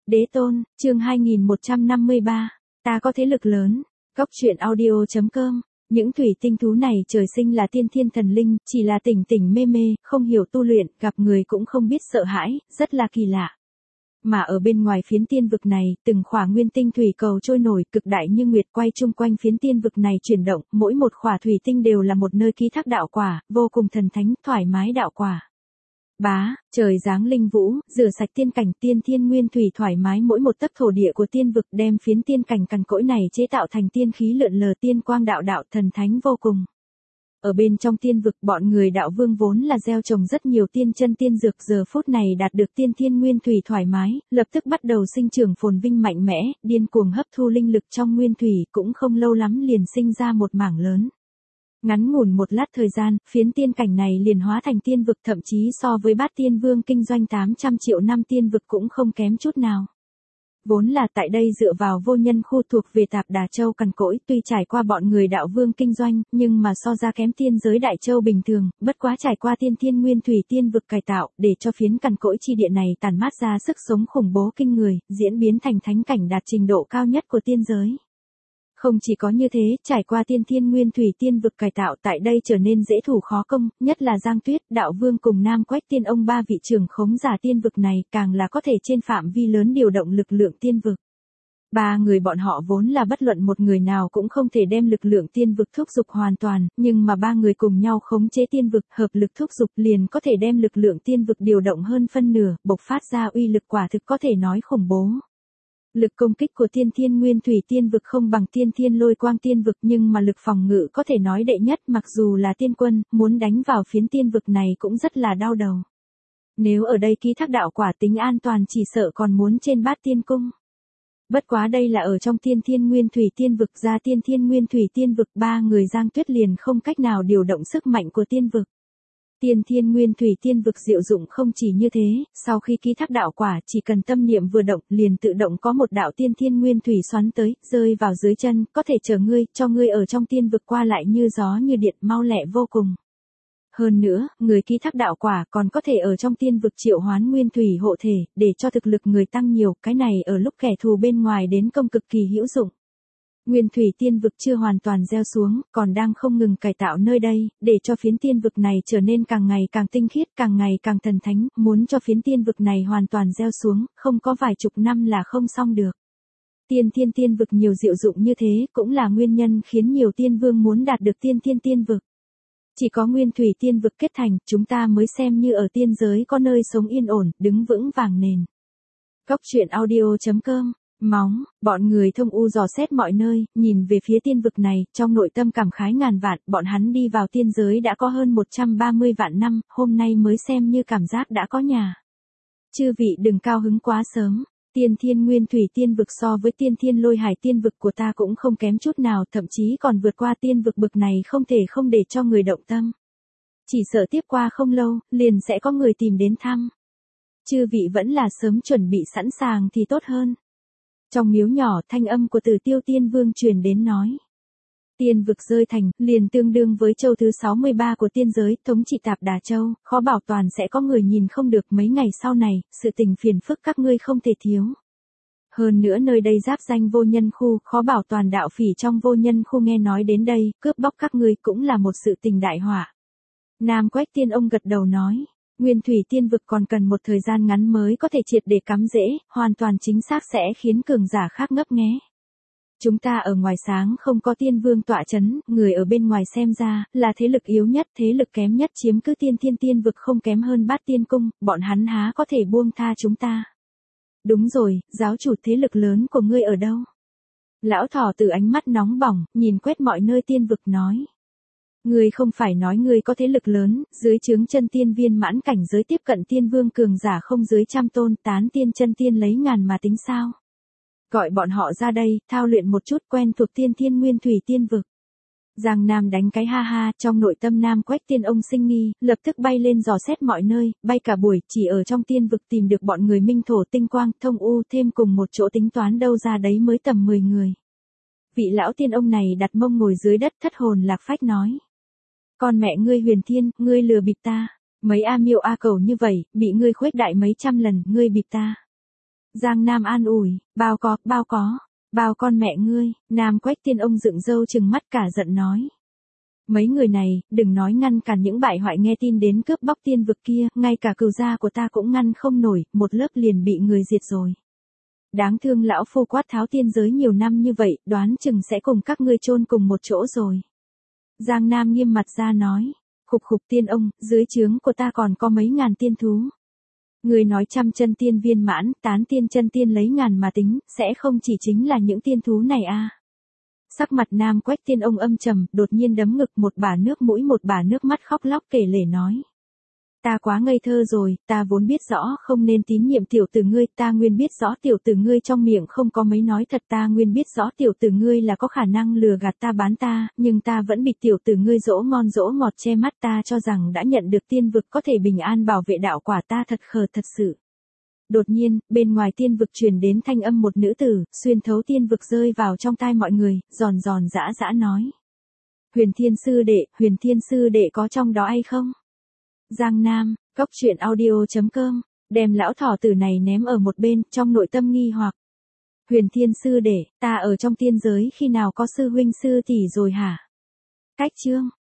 Đế tôn, chương 2153. Ta có thế lực lớn. Góc truyện audio.com. Những thủy tinh thú này trời sinh là tiên thiên thần linh, chỉ là tỉnh tỉnh mê mê, không hiểu tu luyện, gặp người cũng không biết sợ hãi, rất là kỳ lạ. Mà ở bên ngoài phiến tiên vực này, từng khỏa nguyên tinh thủy cầu trôi nổi, cực đại như nguyệt quay chung quanh phiến tiên vực này chuyển động, mỗi một khỏa thủy tinh đều là một nơi ký thác đạo quả, vô cùng thần thánh, thoải mái đạo quả. Bá, trời giáng linh vũ, rửa sạch tiên cảnh, tiên thiên nguyên thủy thoải mái mỗi một tấc thổ địa của tiên vực, đem phiến tiên cảnh cằn cỗi này chế tạo thành tiên khí lượn lờ, tiên quang đạo đạo thần thánh vô cùng. Ở bên trong tiên vực, bọn người đạo vương vốn là gieo trồng rất nhiều tiên chân tiên dược, giờ phút này đạt được tiên thiên nguyên thủy thoải mái, lập tức bắt đầu sinh trưởng phồn vinh mạnh mẽ, điên cuồng hấp thu linh lực trong nguyên thủy, cũng không lâu lắm liền sinh ra một mảng lớn. Ngắn ngủn một lát thời gian, phiến tiên cảnh này liền hóa thành tiên vực, thậm chí so với Bát Tiên Vương kinh doanh 800 triệu năm tiên vực cũng không kém chút nào. Vốn là tại đây dựa vào vô nhân khu thuộc về Tạp Đà Châu cằn cỗi, tuy trải qua bọn người đạo vương kinh doanh, nhưng mà so ra kém tiên giới Đại Châu bình thường, bất quá trải qua tiên thiên nguyên thủy tiên vực cải tạo, để cho phiến cằn cỗi chi địa này tản mát ra sức sống khủng bố kinh người, diễn biến thành thánh cảnh đạt trình độ cao nhất của tiên giới. Không chỉ có như thế, trải qua tiên thiên nguyên thủy tiên vực cải tạo, tại đây trở nên dễ thủ khó công, nhất là Giang Tuyết, Đạo Vương cùng Nam Quách Tiên ông ba vị trưởng khống giả tiên vực này, càng là có thể trên phạm vi lớn điều động lực lượng tiên vực. Ba người bọn họ vốn là bất luận một người nào cũng không thể đem lực lượng tiên vực thúc giục hoàn toàn, nhưng mà ba người cùng nhau khống chế tiên vực, hợp lực thúc giục liền có thể đem lực lượng tiên vực điều động hơn phân nửa, bộc phát ra uy lực quả thực có thể nói khủng bố. Lực công kích của tiên thiên nguyên thủy tiên vực không bằng tiên thiên lôi quang tiên vực, nhưng mà lực phòng ngự có thể nói đệ nhất, mặc dù là tiên quân, muốn đánh vào phiến tiên vực này cũng rất là đau đầu. Nếu ở đây ký thác đạo quả, tính an toàn chỉ sợ còn muốn trên Bát Tiên cung. Bất quá đây là ở trong tiên thiên nguyên thủy tiên vực, ra tiên thiên nguyên thủy tiên vực, ba người Giang Tuyết liền không cách nào điều động sức mạnh của tiên vực. Tiên thiên nguyên thủy tiên vực diệu dụng không chỉ như thế, sau khi ký thác đạo quả, chỉ cần tâm niệm vừa động, liền tự động có một đạo tiên thiên nguyên thủy xoắn tới, rơi vào dưới chân, có thể chở ngươi, cho ngươi ở trong tiên vực qua lại như gió như điện, mau lẹ vô cùng. Hơn nữa, người ký thác đạo quả còn có thể ở trong tiên vực triệu hoán nguyên thủy hộ thể, để cho thực lực người tăng nhiều, cái này ở lúc kẻ thù bên ngoài đến công cực kỳ hữu dụng. Nguyên thủy tiên vực chưa hoàn toàn gieo xuống, còn đang không ngừng cải tạo nơi đây, để cho phiến tiên vực này trở nên càng ngày càng tinh khiết, càng ngày càng thần thánh, muốn cho phiến tiên vực này hoàn toàn gieo xuống, không có vài chục năm là không xong được. Tiên thiên tiên vực nhiều diệu dụng như thế, cũng là nguyên nhân khiến nhiều tiên vương muốn đạt được tiên thiên tiên vực. Chỉ có nguyên thủy tiên vực kết thành, chúng ta mới xem như ở tiên giới có nơi sống yên ổn, đứng vững vàng nền. Góc truyện audio.com. Móng, bọn người thông u dò xét mọi nơi, nhìn về phía tiên vực này, trong nội tâm cảm khái ngàn vạn, bọn hắn đi vào tiên giới đã có hơn 130 vạn năm, hôm nay mới xem như cảm giác đã có nhà. Chư vị đừng cao hứng quá sớm, tiên thiên nguyên thủy tiên vực so với tiên thiên lôi hải tiên vực của ta cũng không kém chút nào, thậm chí còn vượt qua tiên vực bực này, không thể không để cho người động tâm. Chỉ sợ tiếp qua không lâu, liền sẽ có người tìm đến thăm. Chư vị vẫn là sớm chuẩn bị sẵn sàng thì tốt hơn. Trong miếu nhỏ, thanh âm của Tử Tiêu Tiên Vương truyền đến nói. Tiên vực rơi thành, liền tương đương với châu thứ 63 của tiên giới, thống trị Tạp Đà Châu, khó bảo toàn sẽ có người nhìn không được mấy ngày sau này, sự tình phiền phức các ngươi không thể thiếu. Hơn nữa nơi đây giáp danh vô nhân khu, khó bảo toàn đạo phỉ trong vô nhân khu nghe nói đến đây, cướp bóc các ngươi cũng là một sự tình đại họa. Nam Quách Tiên ông gật đầu nói. Nguyên thủy tiên vực còn cần một thời gian ngắn mới có thể triệt để cắm rễ, hoàn toàn chính xác sẽ khiến cường giả khác ngấp nghé. Chúng ta ở ngoài sáng không có tiên vương tọa chấn, người ở bên ngoài xem ra, là thế lực yếu nhất, thế lực kém nhất chiếm cứ tiên thiên tiên vực không kém hơn Bát Tiên cung, bọn hắn há có thể buông tha chúng ta. Đúng rồi, giáo chủ thế lực lớn của ngươi ở đâu? Lão thỏ từ ánh mắt nóng bỏng, nhìn quét mọi nơi tiên vực nói. Ngươi không phải nói ngươi có thế lực lớn, dưới trướng chân tiên viên mãn cảnh giới tiếp cận tiên vương cường giả không dưới 100 tôn, tán tiên chân tiên lấy ngàn mà tính sao? Gọi bọn họ ra đây, thao luyện một chút, quen thuộc tiên thiên nguyên thủy tiên vực. Giang Nam đánh cái ha ha, trong nội tâm Nam Quách Tiên ông sinh nghi, lập tức bay lên dò xét mọi nơi, bay cả buổi, chỉ ở trong tiên vực tìm được bọn người minh thổ tinh quang, thông u thêm cùng một chỗ tính toán đâu ra đấy mới tầm 10 người. Vị lão tiên ông này đặt mông ngồi dưới đất thất hồn lạc phách nói. Con mẹ ngươi Huyền Thiên, ngươi lừa bịp ta. Mấy A Miêu A Cầu như vậy, bị ngươi khuếch đại mấy trăm lần, ngươi bịp ta. Giang Nam an ủi, bao con mẹ ngươi, Nam Quách Tiên ông dựng râu trừng mắt cả giận nói. Mấy người này, đừng nói ngăn cản những bại hoại nghe tin đến cướp bóc tiên vực kia, ngay cả cừu gia của ta cũng ngăn không nổi, một lớp liền bị người diệt rồi. Đáng thương lão phu quát tháo tiên giới nhiều năm như vậy, đoán chừng sẽ cùng các ngươi chôn cùng một chỗ rồi. Giang Nam nghiêm mặt ra nói, khục tiên ông, dưới trướng của ta còn có mấy ngàn tiên thú. Người nói trăm chân tiên viên mãn, tán tiên chân tiên lấy ngàn mà tính, sẽ không chỉ chính là những tiên thú này à. Sắc mặt Nam Quách Tiên ông âm trầm, đột nhiên đấm ngực một bả nước mũi một bả nước mắt khóc lóc kể lể nói. Ta quá ngây thơ rồi, ta vốn biết rõ không nên tín nhiệm tiểu tử ngươi, ta nguyên biết rõ tiểu tử ngươi trong miệng không có mấy nói thật, ta nguyên biết rõ tiểu tử ngươi là có khả năng lừa gạt ta bán ta, nhưng ta vẫn bị tiểu tử ngươi dỗ ngon dỗ ngọt che mắt, ta cho rằng đã nhận được tiên vực có thể bình an bảo vệ đạo quả, ta thật khờ thật sự. Đột nhiên, bên ngoài tiên vực truyền đến thanh âm một nữ tử, xuyên thấu tiên vực rơi vào trong tai mọi người, giòn giòn giã giã nói. Huyền Thiên Sư Đệ có trong đó hay không? Giang Nam, cốc truyện audio.com, đem lão thỏ tử này ném ở một bên, trong nội tâm nghi hoặc. Huyền Thiên Sư Đệ, ta ở trong tiên giới khi nào có sư huynh sư tỷ rồi hả? Cách chương.